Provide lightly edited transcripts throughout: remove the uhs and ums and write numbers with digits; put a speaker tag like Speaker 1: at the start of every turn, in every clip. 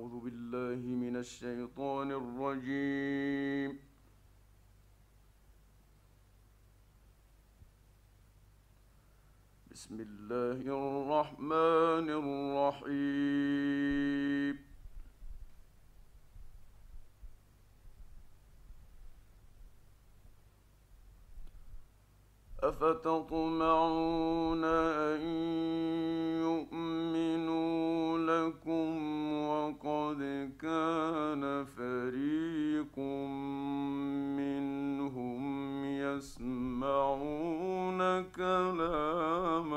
Speaker 1: أعوذ بالله من الشيطان الرجيم. بسم الله الرحمن الرحيم. أفتطمعون أن يؤمنوا لكم وقد كان فريق منهم يسمعون كلام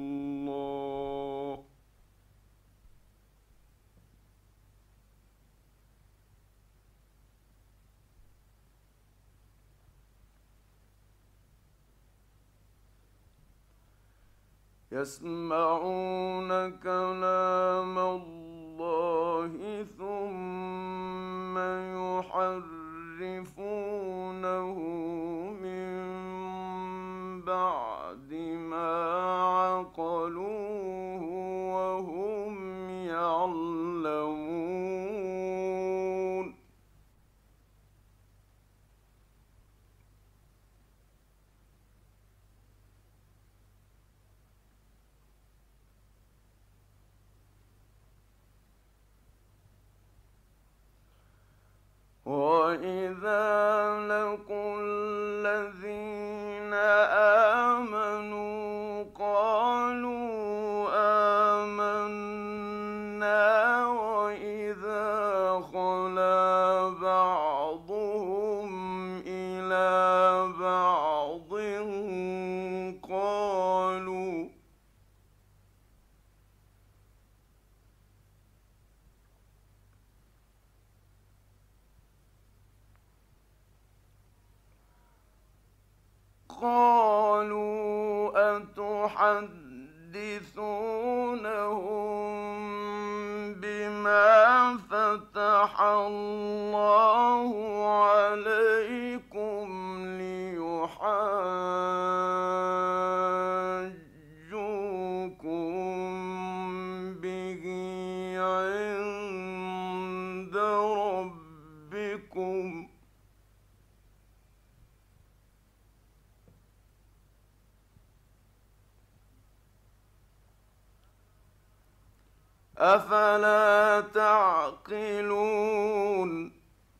Speaker 1: الله ثم يحرفونه من بعد ما عقلوه وهم يعلمون. وَإِذَا لَقُوا الَّذِينَ آمَنُوا قَالُوا آمَنَّا وَإِذَا خَلَا بَعْضُهُمْ إِلَىٰ بَعْضٍ قالوا أتحدثونهم بما فتح الله عليكم ليحاجوكم به عند ربكم أفلا تعقلون.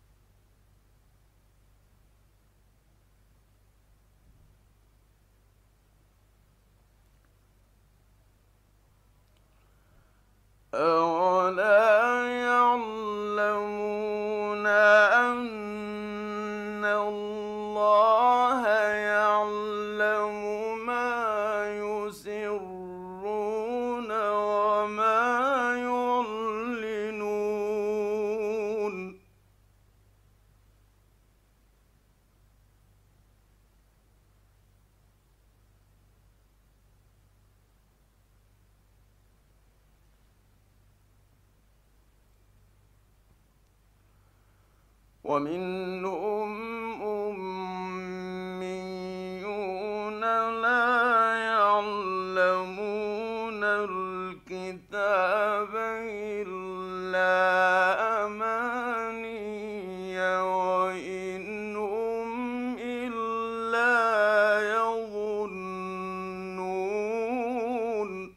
Speaker 1: أولا يعلمون أن الله يعلم ما يسرون وما يعلنون. ومنهم أميون لا يعلمون الكتاب إلا أماني وإن هم إلا يظنون.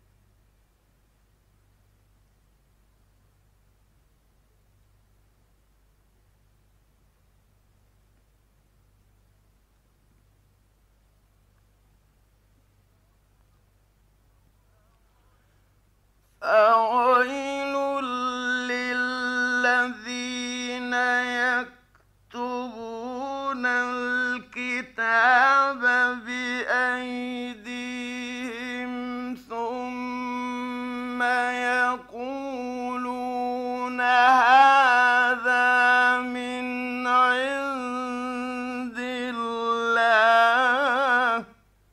Speaker 1: فويل للذين يكتبون الكتاب بأيديهم ثم يقولون هذا من عند الله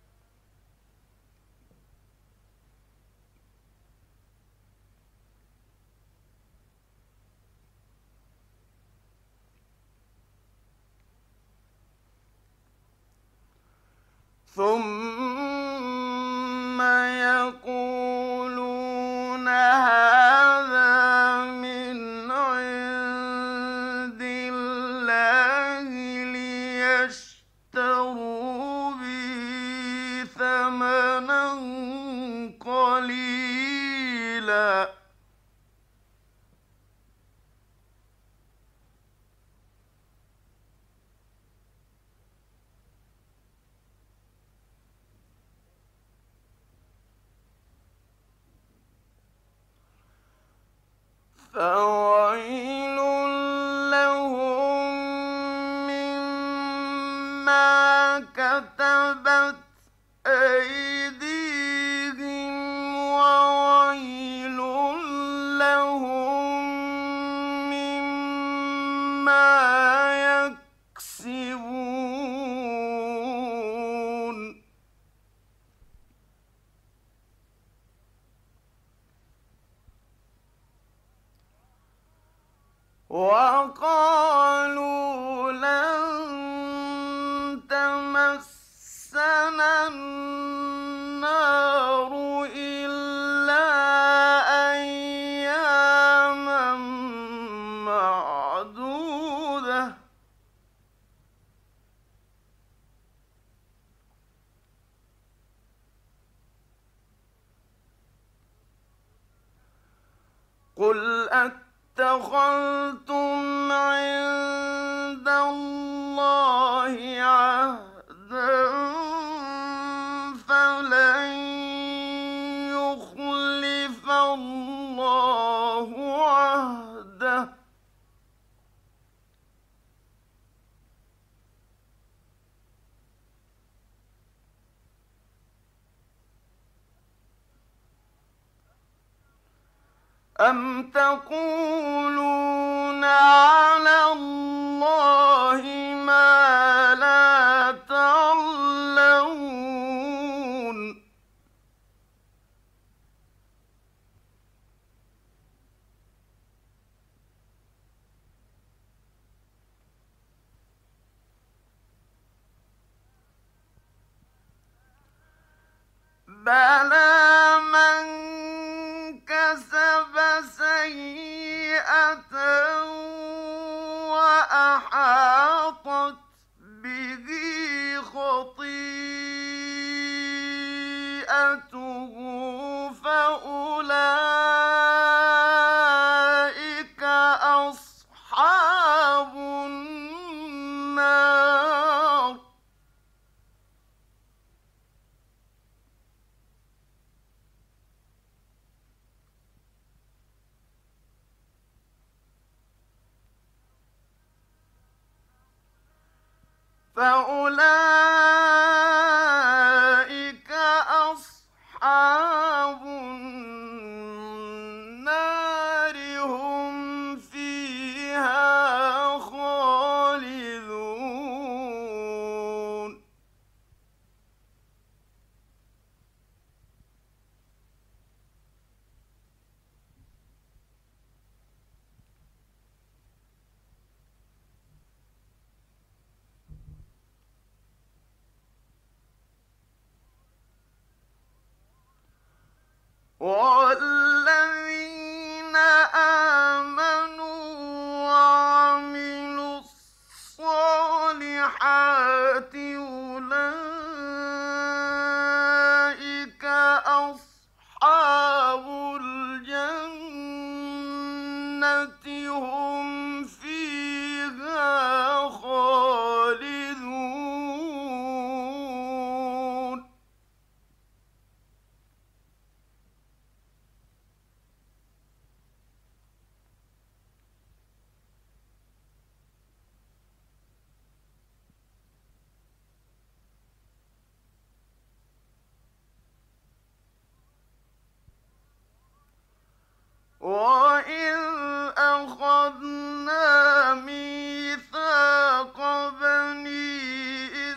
Speaker 1: ثم يقولون هذا من فويل لهم مما كتبت أيديهم وويل لهم مما يكسبون وقالوا لن تمسنا النار إلا أياما معدودة قل اتخذتم عند الله عهدا فلن يخلف الله عهده أم تقولون على الله ما لا تعلمون بلى من كسب سيئة وأحاطت به خطيئته فأولئك أصحاب النار فأولئك أصحاب النار هم فيها خالدون والذين آمنوا وعملوا الصالحات أولئك أصحاب الجنة هم فيها خالدون وَإِذْ أَخَذْنَا مِيثَاقَ بَنِي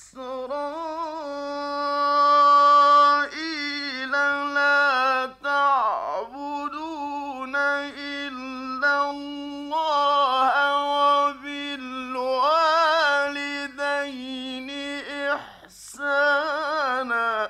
Speaker 1: إِسْرَائِيلَ لَا تَعْبُدُونَ إِلَّا اللَّهَ وَبِالْوَالِدَيْنِ إِحْسَانًا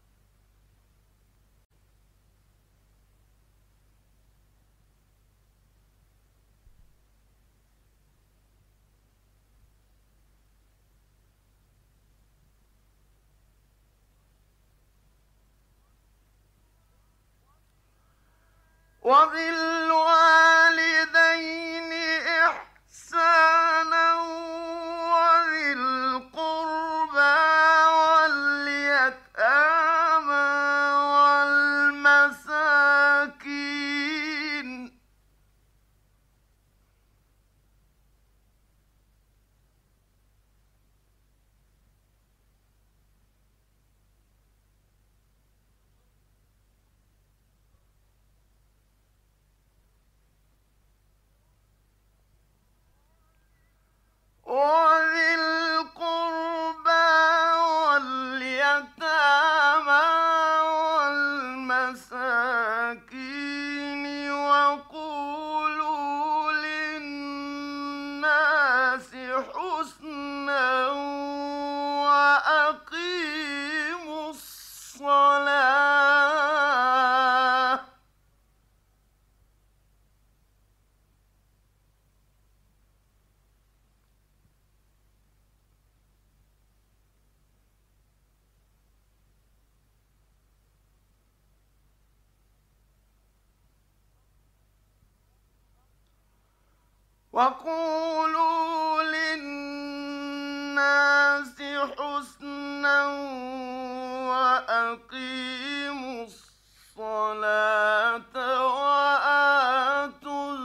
Speaker 1: وبالوالدين إحسانا وذي القربى واليتامى والمساكين وأقيموا الصلاة وقولوا للناس حسنا وأقيموا الصلاة وآتوا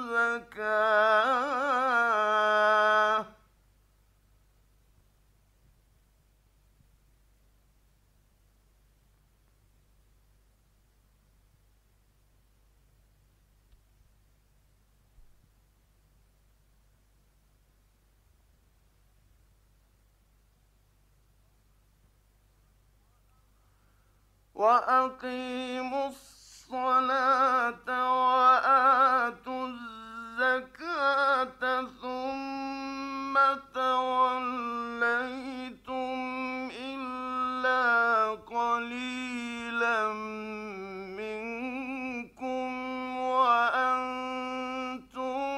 Speaker 1: الزكاة وأقيموا الصلاة وآتوا الزكاة ثم توليتم إلا قليلا منكم وأنتم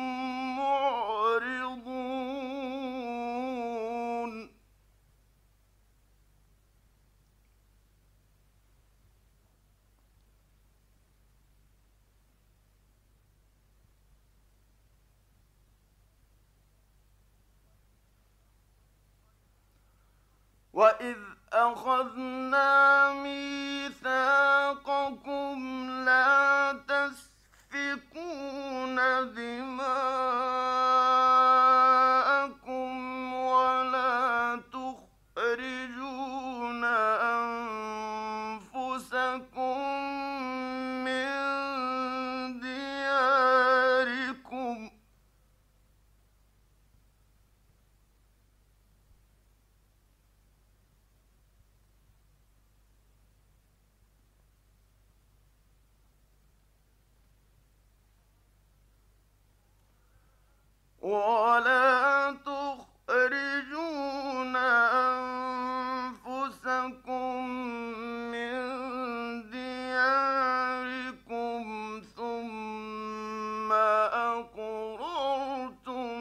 Speaker 1: معرضون وَإِذْ أَخَذْنَا مِيثَاقَكُمْ لَا تَسْفِكُونَ دِمَاءَكُمْ وَلَا تُخْرِجُونَ أَنفُسَكُم مِّن دِيَارِكُمْ ثُمَّ أَقْرَرْتُمْ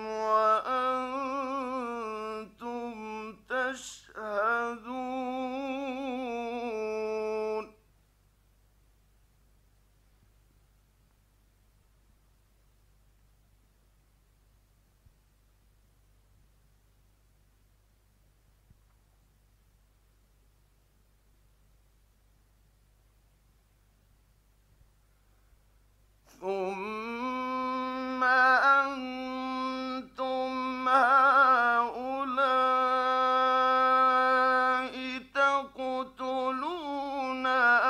Speaker 1: وَأَنتُمْ تَشْهَدُونَ ثُمَّ أَنتُمْ هَٰؤُلَاءِ تَقْتُلُونَ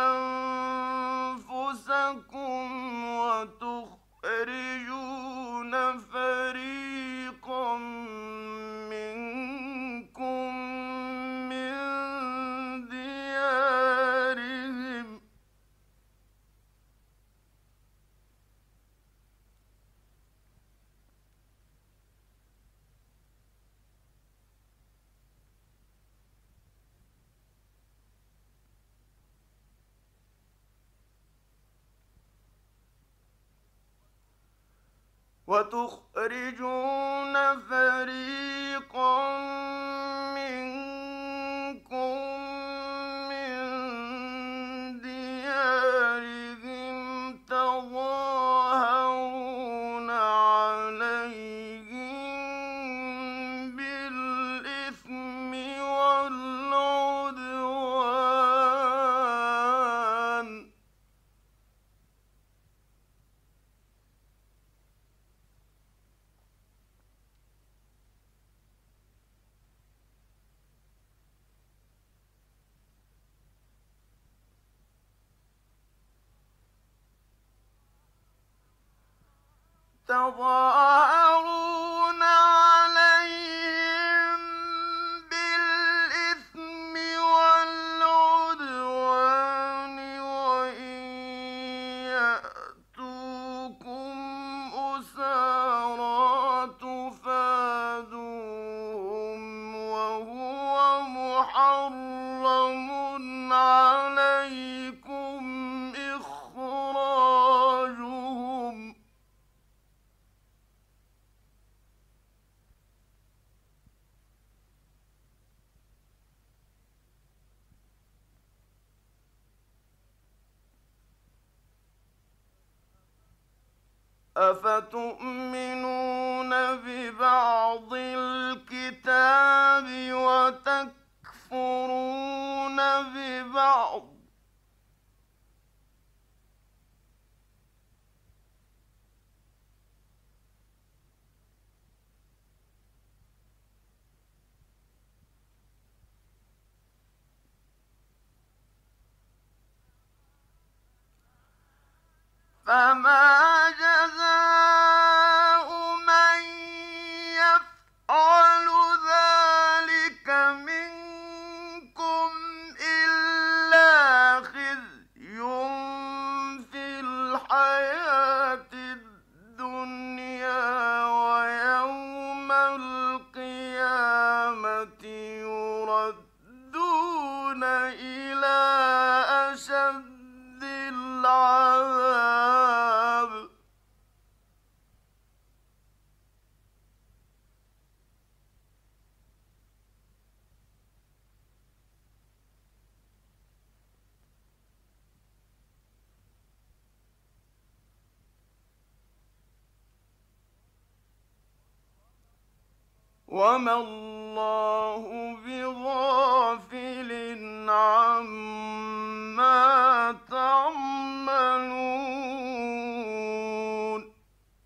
Speaker 1: أَنفُسَكُمْ وَتُخْرِجُونَ فَرِيقًا مِّنكُم مِّن دِيَارِهِمْ تَظَاهَرُونَ عَلَيْهِم بِالْإِثْمِ وَالْعُدْوَانِ وَإِن يَأْتُوكُمْ أُسَارَىٰ تُفَادُوهُمْ وَهُوَ أفتؤمنون ببعض الكتاب وتكفرون ببعض، فما جزاء من يفعل ذلك منكم إلا خزي في الحياة الدنيا، ويوم القيامة يردون إلى أشد العذاب. وما الله بغافل عما تعملون.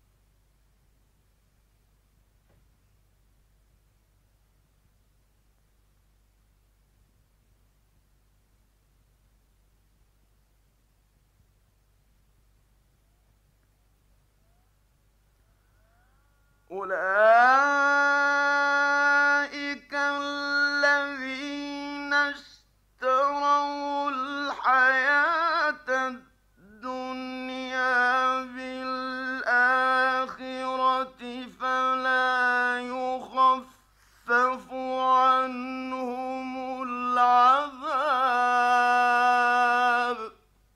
Speaker 1: أولئك الذين اشتروا الحياة الدنيا بالآخرة، فلا يخفف عنهم العذاب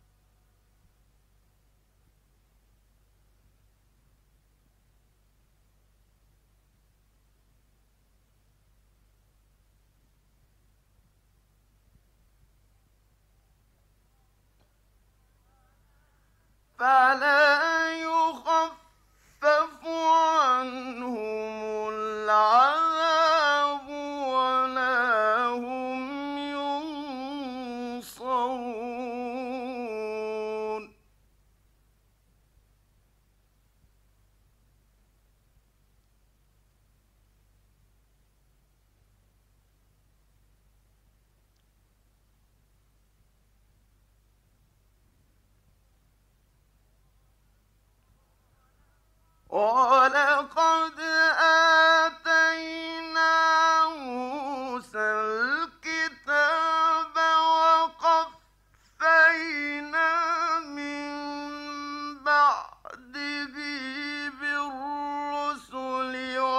Speaker 1: فلا يخفف عنهم العذاب ولا هم ينصرون. ولقد آتينا موسى الكتاب وقفينا من بعده بالرسل،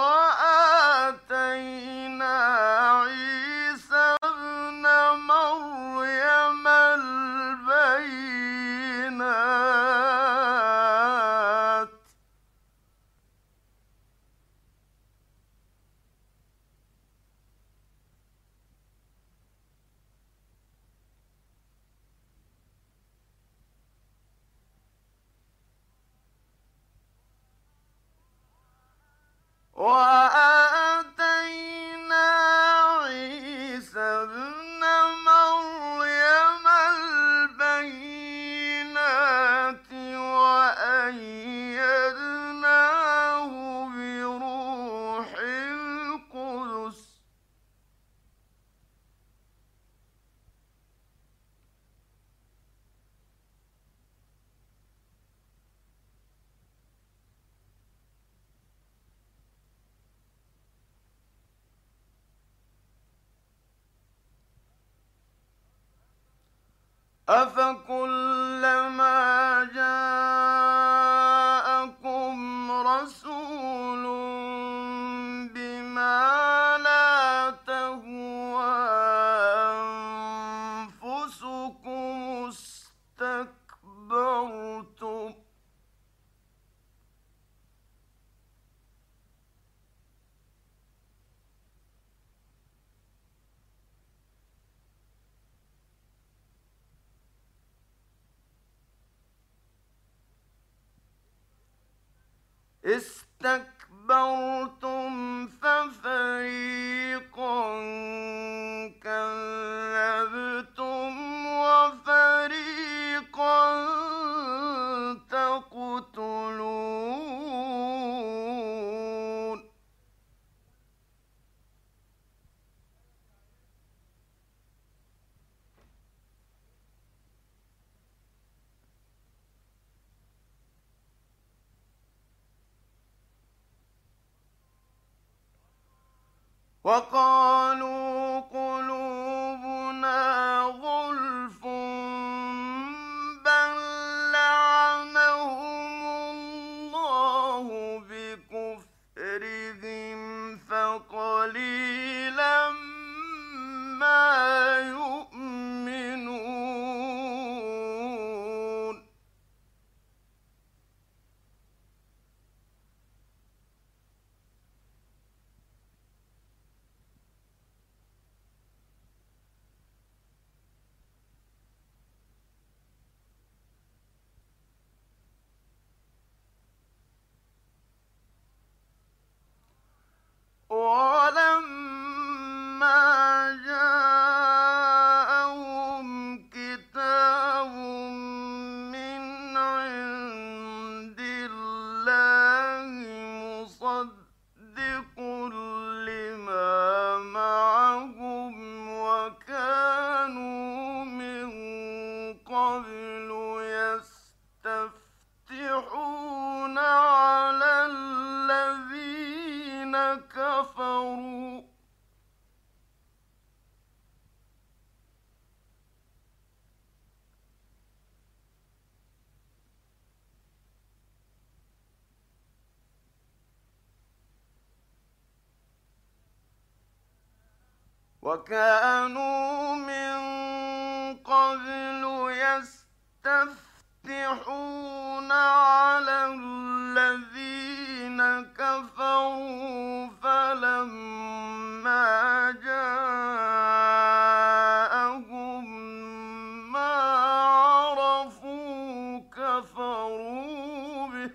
Speaker 1: وآتينا عيسى ابن مريم البينات، وآتينا عيسى ابن مريم البينات، وأيدناه بروح القدس. أفكلما جاءكم رسول بما لا تهوى أنفسكم استكبرتم، استكبرتم ففريقا كذبتم وفريقا تقتلون وقالوا قلوبنا غلف بل لعنهم الله بكفرهم فقليلا ما يؤمنون ولما جاءهم كتاب من عند الله مصدق لما معهم وكانوا من قبل يستفتحون على الذين كفروا وكانوا من قبل يستفتحون على الذين كفروا فلما جاءهم ما عرفوا كفروا به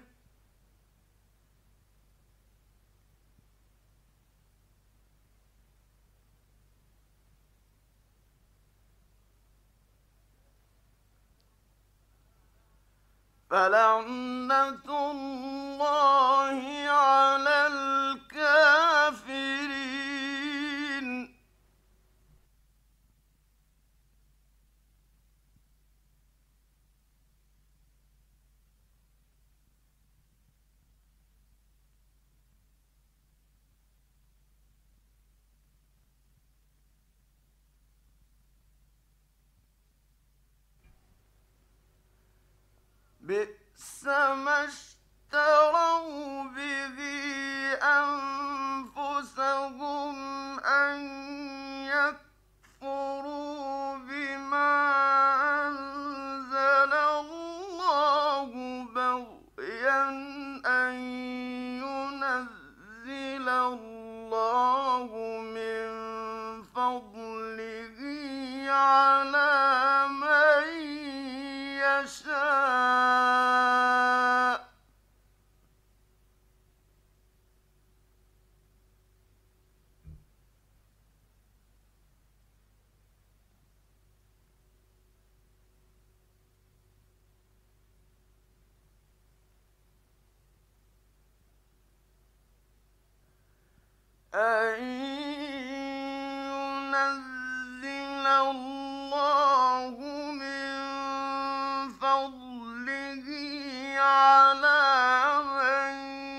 Speaker 1: فلعنة الله على الكافرين بئس ما اشتروا به أنفسهم أن يكفروا بما أنزل الله بغيا أن ينزل الله من فضله على من يشاء أن ينزل الله من فضله على من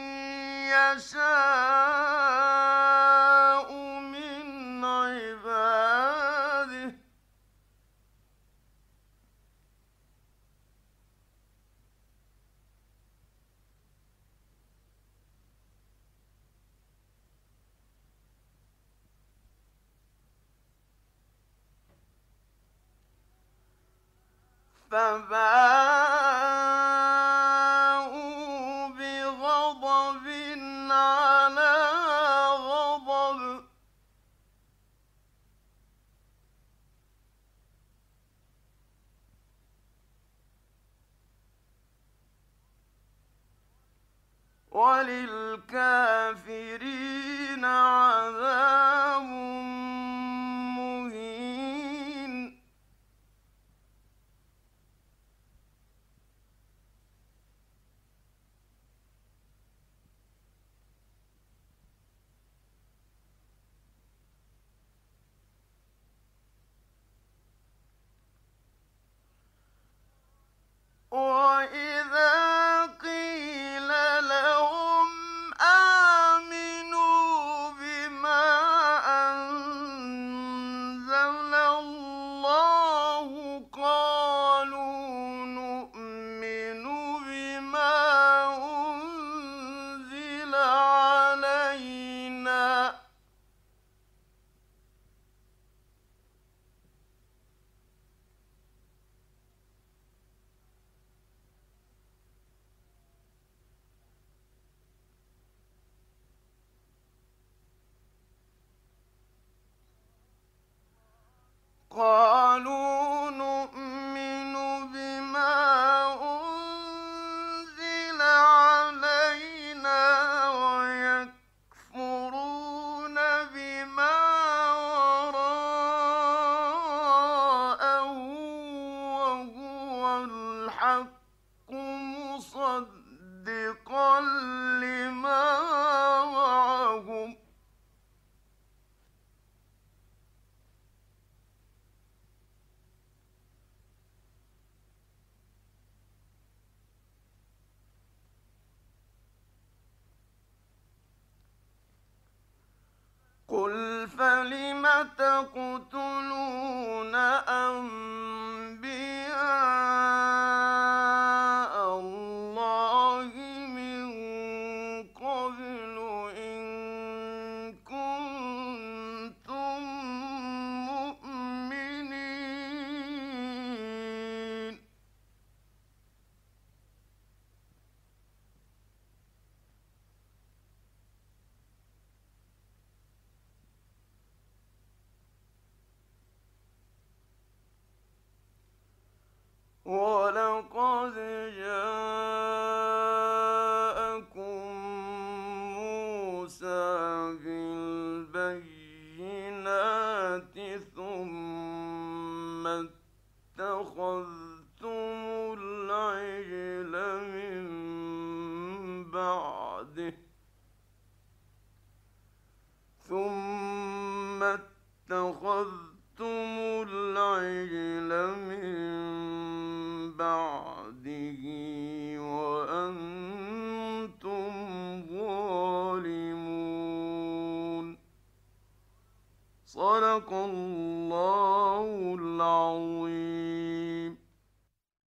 Speaker 1: يشاء من عباده فباءوا بغضب على غضب وَلِلْكَافِرِينَ عَذَابٌ مُّهِينٌ. وَإِذَا قِيلَ لَهُمْ آمِنُوا بِمَا أَنزَلَ اللَّهُ قَالُوا نُؤْمِنُ بِمَا أُنزِلَ عَلَيْنَا وَيَكْفُرُونَ بِمَا وَرَاءَهُ وَهُوَ الْحَقُّ مُصَدِّقًا لِّمَا مَعَهُمْ ۗ قُلْ فَلِمَ تَقْتُلُونَ أَنبِيَاءَ اللَّهِ مِن قَبْلُ إِن كُنتُم مُّؤْمِنِينَ وَلَقَدْ جَاءَكُم مُّوسَىٰ بِالْبَيِّنَاتِ ثُمَّ اتَّخَذْتُمُ الْعِجْلَ مِن بَعْدِهِ وَأَنتُمْ ظَالِمُونَ. صدق